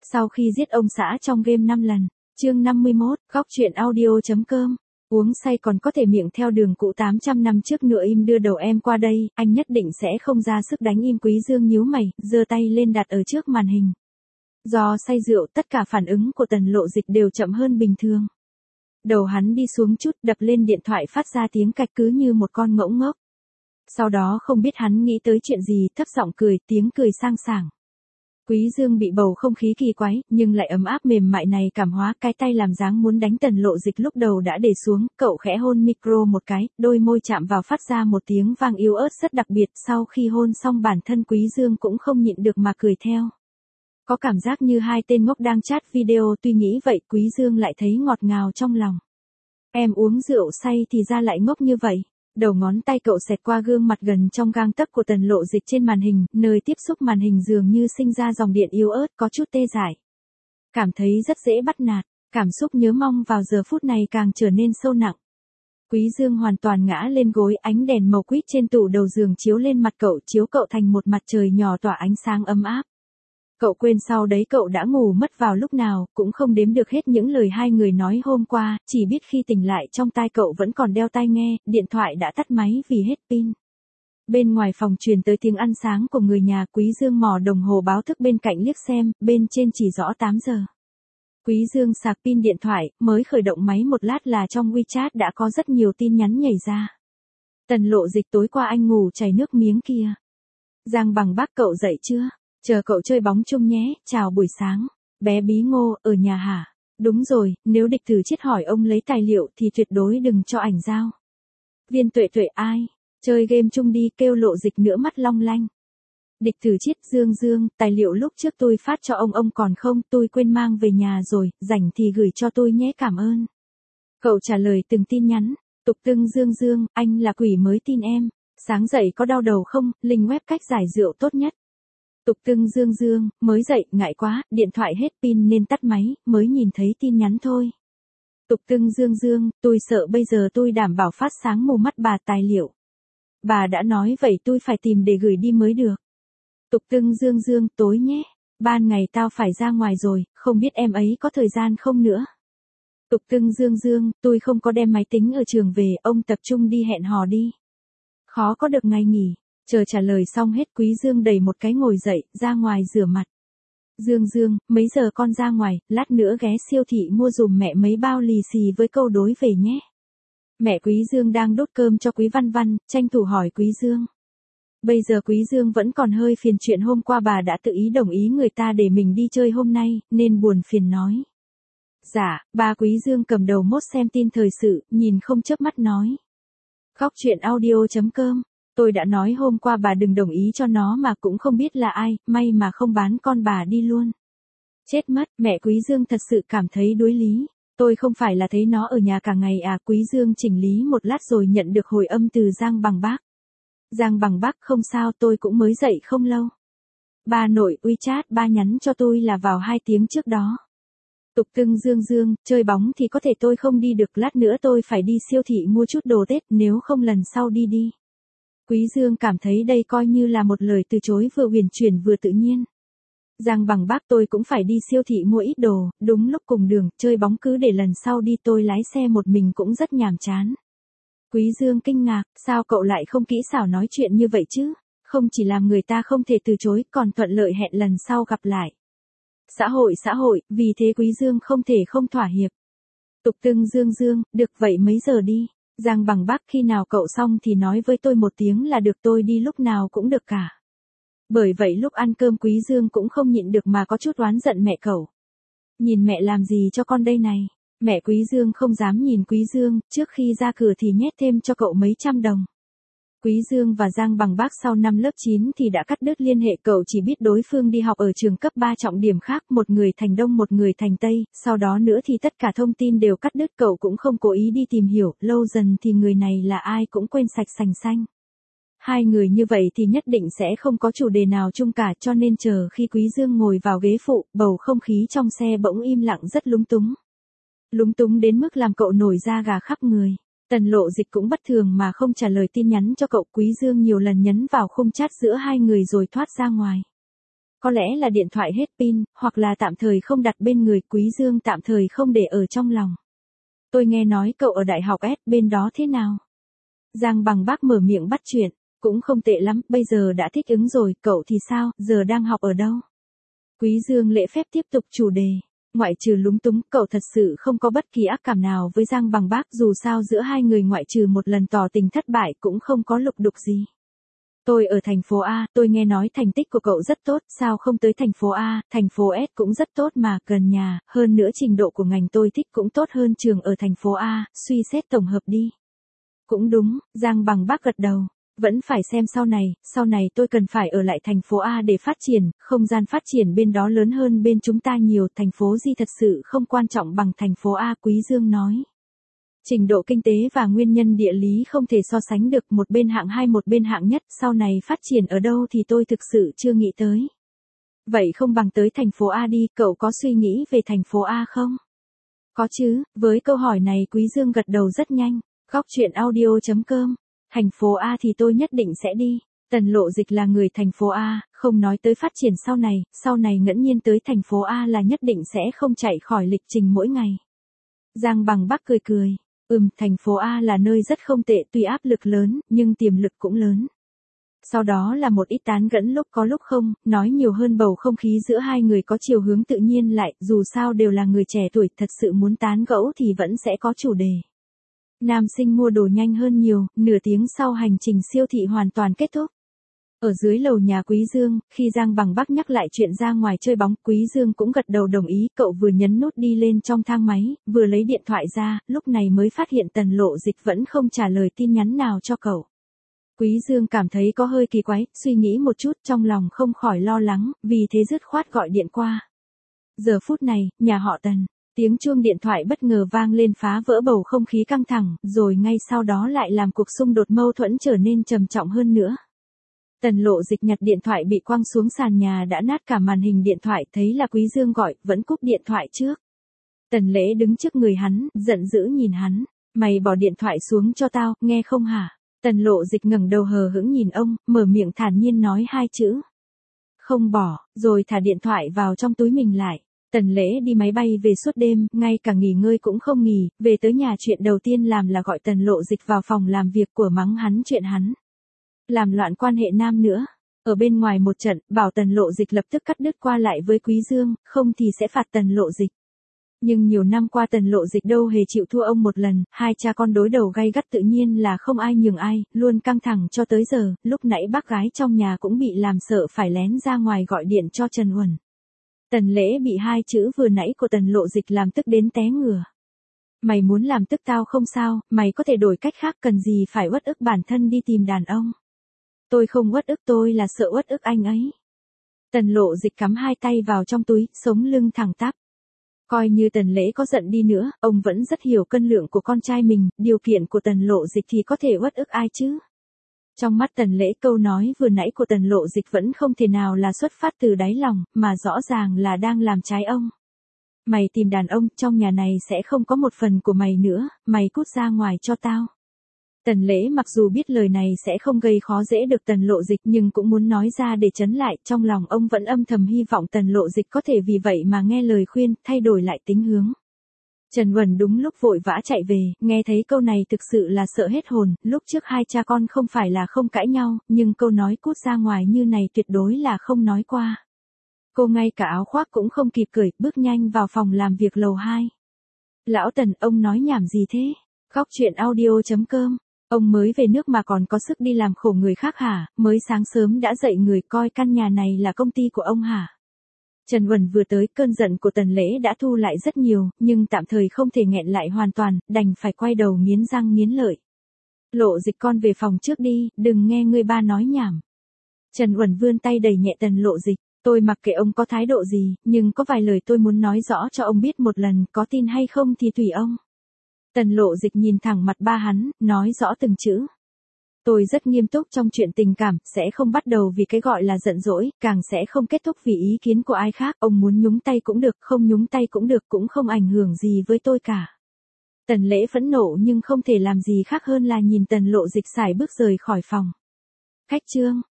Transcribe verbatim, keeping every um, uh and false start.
Sau khi giết ông xã trong game năm lần. Chương năm mươi mốt, góc truyện audio.com. Uống say còn có thể miệng theo đường cũ tám trăm năm trước nữa im đưa đầu em qua đây, anh nhất định sẽ không ra sức đánh im. Quý Dương nhíu mày, giơ tay lên đặt ở trước màn hình. Do say rượu, tất cả phản ứng của Tần Lộ Dịch đều chậm hơn bình thường. Đầu hắn đi xuống chút, đập lên điện thoại phát ra tiếng cạch cứ như một con ngỗng ngốc. Sau đó không biết hắn nghĩ tới chuyện gì, thấp giọng cười, tiếng cười sang sảng. Quý Dương bị bầu không khí kỳ quái, nhưng lại ấm áp mềm mại này cảm hóa, cái tay làm dáng muốn đánh Tần Lộ Dịch lúc đầu đã để xuống, cậu khẽ hôn micro một cái, đôi môi chạm vào phát ra một tiếng vang yếu ớt rất đặc biệt. Sau khi hôn xong bản thân Quý Dương cũng không nhịn được mà cười theo. Có cảm giác như hai tên ngốc đang chat video, tuy nghĩ vậy Quý Dương lại thấy ngọt ngào trong lòng. Em uống rượu say thì ra lại ngốc như vậy. Đầu ngón tay cậu xẹt qua gương mặt gần trong gang tấc của Tần Lộ Dịch trên màn hình, nơi tiếp xúc màn hình dường như sinh ra dòng điện yếu ớt có chút tê dại. Cảm thấy rất dễ bắt nạt, cảm xúc nhớ mong vào giờ phút này càng trở nên sâu nặng. Quý Dương hoàn toàn ngã lên gối, ánh đèn màu quýt trên tủ đầu giường chiếu lên mặt cậu, chiếu cậu thành một mặt trời nhỏ tỏa ánh sáng ấm áp. Cậu quên sau đấy cậu đã ngủ mất vào lúc nào, cũng không đếm được hết những lời hai người nói hôm qua, chỉ biết khi tỉnh lại trong tai cậu vẫn còn đeo tai nghe, điện thoại đã tắt máy vì hết pin. Bên ngoài phòng truyền tới tiếng ăn sáng của người nhà. Quý Dương mò đồng hồ báo thức bên cạnh liếc xem, bên trên chỉ rõ tám giờ. Quý Dương sạc pin điện thoại, mới khởi động máy một lát là trong WeChat đã có rất nhiều tin nhắn nhảy ra. Tần Lộ Dịch tối qua anh ngủ chảy nước miếng kia. Giang Bằng Bác cậu dậy chưa? Chờ cậu chơi bóng chung nhé, chào buổi sáng. Bé Bí Ngô, ở nhà hả? Đúng rồi, nếu địch thử chết hỏi ông lấy tài liệu thì tuyệt đối đừng cho ảnh giao. Viên Tuệ Tuệ ai? Chơi game chung đi, kêu Lộ Dịch nữa mắt long lanh. Địch thử chết Dương Dương, tài liệu lúc trước tôi phát cho ông ông còn không, tôi quên mang về nhà rồi, rảnh thì gửi cho tôi nhé cảm ơn. Cậu trả lời từng tin nhắn, tục tưng Dương Dương, anh là quỷ mới tin em. Sáng dậy có đau đầu không, link web cách giải rượu tốt nhất. Tục tưng Dương Dương, mới dậy, ngại quá, điện thoại hết pin nên tắt máy, mới nhìn thấy tin nhắn thôi. Tục tưng Dương Dương, tôi sợ bây giờ tôi đảm bảo phát sáng mù mắt bà tài liệu. Bà đã nói vậy tôi phải tìm để gửi đi mới được. Tục tưng Dương Dương, tối nhé, ban ngày tao phải ra ngoài rồi, không biết em ấy có thời gian không nữa. Tục tưng Dương Dương, tôi không có đem máy tính ở trường về, ông tập trung đi hẹn hò đi. Khó có được ngày nghỉ. Chờ trả lời xong hết Quý Dương đẩy một cái ngồi dậy, ra ngoài rửa mặt. Dương Dương, mấy giờ con ra ngoài, lát nữa ghé siêu thị mua dùm mẹ mấy bao lì xì với câu đối về nhé. Mẹ Quý Dương đang đốt cơm cho Quý Văn Văn, tranh thủ hỏi Quý Dương. Bây giờ Quý Dương vẫn còn hơi phiền chuyện hôm qua bà đã tự ý đồng ý người ta để mình đi chơi hôm nay, nên buồn phiền nói. Dạ, bà. Quý Dương cầm đầu mốt xem tin thời sự, nhìn không chớp mắt nói. Góc truyện audio.com. Tôi đã nói hôm qua bà đừng đồng ý cho nó mà cũng không biết là ai, may mà không bán con bà đi luôn. Chết mất, mẹ Quý Dương thật sự cảm thấy đối lý. Tôi không phải là thấy nó ở nhà cả ngày à? Quý Dương chỉnh lý một lát rồi nhận được hồi âm từ Giang Bằng Bác. Giang Bằng Bác không sao, tôi cũng mới dậy không lâu. Ba nội, WeChat ba nhắn cho tôi là vào hai tiếng trước đó. Tục tưng Dương Dương, chơi bóng thì có thể tôi không đi được, lát nữa tôi phải đi siêu thị mua chút đồ Tết, nếu không lần sau đi đi. Quý Dương cảm thấy đây coi như là một lời từ chối vừa huyền chuyển vừa tự nhiên. Giang Bằng Bác, tôi cũng phải đi siêu thị mua ít đồ, đúng lúc cùng đường, chơi bóng cứ để lần sau đi, tôi lái xe một mình cũng rất nhàm chán. Quý Dương kinh ngạc, sao cậu lại không kỹ xảo nói chuyện như vậy chứ, không chỉ làm người ta không thể từ chối, còn thuận lợi hẹn lần sau gặp lại. Xã hội xã hội, vì thế Quý Dương không thể không thỏa hiệp. Tục tưng Dương Dương, được vậy mấy giờ đi? Giang Bằng Bác, khi nào cậu xong thì nói với tôi một tiếng là được, tôi đi lúc nào cũng được cả. Bởi vậy lúc ăn cơm Quý Dương cũng không nhịn được mà có chút oán giận mẹ cậu. Nhìn mẹ làm gì cho con đây này? Mẹ Quý Dương không dám nhìn Quý Dương, trước khi ra cửa thì nhét thêm cho cậu mấy trăm đồng. Quý Dương và Giang Bằng Bác sau năm lớp chín thì đã cắt đứt liên hệ, cậu chỉ biết đối phương đi học ở trường cấp ba trọng điểm khác, một người thành Đông một người thành Tây, sau đó nữa thì tất cả thông tin đều cắt đứt, cậu cũng không cố ý đi tìm hiểu, lâu dần thì người này là ai cũng quên sạch sành xanh. Hai người như vậy thì nhất định sẽ không có chủ đề nào chung cả, cho nên chờ khi Quý Dương ngồi vào ghế phụ, bầu không khí trong xe bỗng im lặng rất lúng túng. Lúng túng đến mức làm cậu nổi da gà khắp người. Tần Lộ Dịch cũng bất thường mà không trả lời tin nhắn cho cậu. Quý Dương nhiều lần nhấn vào khung chat giữa hai người rồi thoát ra ngoài. Có lẽ là điện thoại hết pin, hoặc là tạm thời không đặt bên người, Quý Dương tạm thời không để ở trong lòng. Tôi nghe nói cậu ở đại học S bên đó thế nào? Giang Bằng Bác mở miệng bắt chuyện, cũng không tệ lắm, bây giờ đã thích ứng rồi, cậu thì sao, giờ đang học ở đâu? Quý Dương lễ phép tiếp tục chủ đề. Ngoại trừ lúng túng, cậu thật sự không có bất kỳ ác cảm nào với Giang Bằng Bác, dù sao giữa hai người ngoại trừ một lần tỏ tình thất bại cũng không có lục đục gì. Tôi ở thành phố A, tôi nghe nói thành tích của cậu rất tốt, sao không tới thành phố A, thành phố S cũng rất tốt mà, gần nhà, hơn nữa trình độ của ngành tôi thích cũng tốt hơn trường ở thành phố A, suy xét tổng hợp đi. Cũng đúng, Giang Bằng Bác gật đầu. Vẫn phải xem sau này, sau này tôi cần phải ở lại thành phố A để phát triển, không gian phát triển bên đó lớn hơn bên chúng ta nhiều, thành phố Di thật sự không quan trọng bằng thành phố A, Quý Dương nói. Trình độ kinh tế và nguyên nhân địa lý không thể so sánh được, một bên hạng hai một bên hạng nhất, sau này phát triển ở đâu thì tôi thực sự chưa nghĩ tới. Vậy không bằng tới thành phố A đi, cậu có suy nghĩ về thành phố A không? Có chứ, với câu hỏi này Quý Dương gật đầu rất nhanh. Góc chuyện audio chấm com. Thành phố A thì tôi nhất định sẽ đi. Tần Lộ Dịch là người thành phố A, không nói tới phát triển sau này, sau này ngẫu nhiên tới thành phố A là nhất định sẽ không chạy khỏi lịch trình mỗi ngày. Giang Bằng Bác cười cười. Ừm, thành phố A là nơi rất không tệ, tuy áp lực lớn, nhưng tiềm lực cũng lớn. Sau đó là một ít tán gẫu lúc có lúc không, nói nhiều hơn bầu không khí giữa hai người có chiều hướng tự nhiên lại, dù sao đều là người trẻ tuổi, thật sự muốn tán gẫu thì vẫn sẽ có chủ đề. Nam sinh mua đồ nhanh hơn nhiều, nửa tiếng sau hành trình siêu thị hoàn toàn kết thúc. Ở dưới lầu nhà Quý Dương, khi Giang Bằng Bác nhắc lại chuyện ra ngoài chơi bóng, Quý Dương cũng gật đầu đồng ý, cậu vừa nhấn nút đi lên trong thang máy, vừa lấy điện thoại ra, lúc này mới phát hiện Tần Lộ Dịch vẫn không trả lời tin nhắn nào cho cậu. Quý Dương cảm thấy có hơi kỳ quái, suy nghĩ một chút trong lòng không khỏi lo lắng, vì thế dứt khoát gọi điện qua. Giờ phút này, nhà họ Tần. Tiếng chuông điện thoại bất ngờ vang lên phá vỡ bầu không khí căng thẳng, rồi ngay sau đó lại làm cuộc xung đột mâu thuẫn trở nên trầm trọng hơn nữa. Tần Lộ Dịch nhặt điện thoại bị quăng xuống sàn nhà đã nát cả màn hình điện thoại, thấy là Quý Dương gọi, vẫn cúp điện thoại trước. Tần Lễ đứng trước người hắn, giận dữ nhìn hắn, mày bỏ điện thoại xuống cho tao, nghe không hả? Tần Lộ Dịch ngẩng đầu hờ hững nhìn ông, mở miệng thản nhiên nói hai chữ. Không bỏ, rồi thả điện thoại vào trong túi mình lại. Tần Lễ đi máy bay về suốt đêm, ngay cả nghỉ ngơi cũng không nghỉ, về tới nhà chuyện đầu tiên làm là gọi Tần Lộ Dịch vào phòng làm việc của mắng hắn chuyện hắn. Làm loạn quan hệ nam nữa. Ở bên ngoài một trận, bảo Tần Lộ Dịch lập tức cắt đứt qua lại với Quý Dương, không thì sẽ phạt Tần Lộ Dịch. Nhưng nhiều năm qua Tần Lộ Dịch đâu hề chịu thua ông một lần, hai cha con đối đầu gay gắt tự nhiên là không ai nhường ai, luôn căng thẳng cho tới giờ, lúc nãy bác gái trong nhà cũng bị làm sợ phải lén ra ngoài gọi điện cho Trần Huẩn. Tần Lễ bị hai chữ vừa nãy của Tần Lộ Dịch làm tức đến té ngửa. Mày muốn làm tức tao không sao, mày có thể đổi cách khác, cần gì phải uất ức bản thân đi tìm đàn ông. Tôi không uất ức, tôi là sợ uất ức anh ấy. Tần Lộ Dịch cắm hai tay vào trong túi, sống lưng thẳng tắp. Coi như Tần Lễ có giận đi nữa, ông vẫn rất hiểu cân lượng của con trai mình, điều kiện của Tần Lộ Dịch thì có thể uất ức ai chứ. Trong mắt Tần Lễ câu nói vừa nãy của Tần Lộ Dịch vẫn không thể nào là xuất phát từ đáy lòng, mà rõ ràng là đang làm trái ông. Mày tìm đàn ông, trong nhà này sẽ không có một phần của mày nữa, mày cút ra ngoài cho tao. Tần Lễ mặc dù biết lời này sẽ không gây khó dễ được Tần Lộ Dịch nhưng cũng muốn nói ra để trấn lại, trong lòng ông vẫn âm thầm hy vọng Tần Lộ Dịch có thể vì vậy mà nghe lời khuyên, thay đổi lại tính hướng. Trần Huẩn đúng lúc vội vã chạy về, nghe thấy câu này thực sự là sợ hết hồn, lúc trước hai cha con không phải là không cãi nhau, nhưng câu nói cút ra ngoài như này tuyệt đối là không nói qua. Cô ngay cả áo khoác cũng không kịp cởi, bước nhanh vào phòng làm việc lầu hai. Lão Tần, ông nói nhảm gì thế? Góc chuyện audio chấm com. Ông mới về nước mà còn có sức đi làm khổ người khác hả, mới sáng sớm đã dậy người coi căn nhà này là công ty của ông hả? Trần Huẩn vừa tới, cơn giận của Tần Lễ đã thu lại rất nhiều, nhưng tạm thời không thể nghẹn lại hoàn toàn, đành phải quay đầu nghiến răng nghiến lợi. Lộ Dịch con về phòng trước đi, đừng nghe người ba nói nhảm. Trần Huẩn vươn tay đẩy nhẹ Tần Lộ Dịch, tôi mặc kệ ông có thái độ gì, nhưng có vài lời tôi muốn nói rõ cho ông biết một lần, có tin hay không thì tùy ông. Tần Lộ Dịch nhìn thẳng mặt ba hắn, nói rõ từng chữ. Tôi rất nghiêm túc trong chuyện tình cảm, sẽ không bắt đầu vì cái gọi là giận dỗi, càng sẽ không kết thúc vì ý kiến của ai khác, ông muốn nhúng tay cũng được, không nhúng tay cũng được, cũng không ảnh hưởng gì với tôi cả. Tần Lễ phẫn nộ nhưng không thể làm gì khác hơn là nhìn Tần Lộ Dịch sải bước rời khỏi phòng. Khách trương,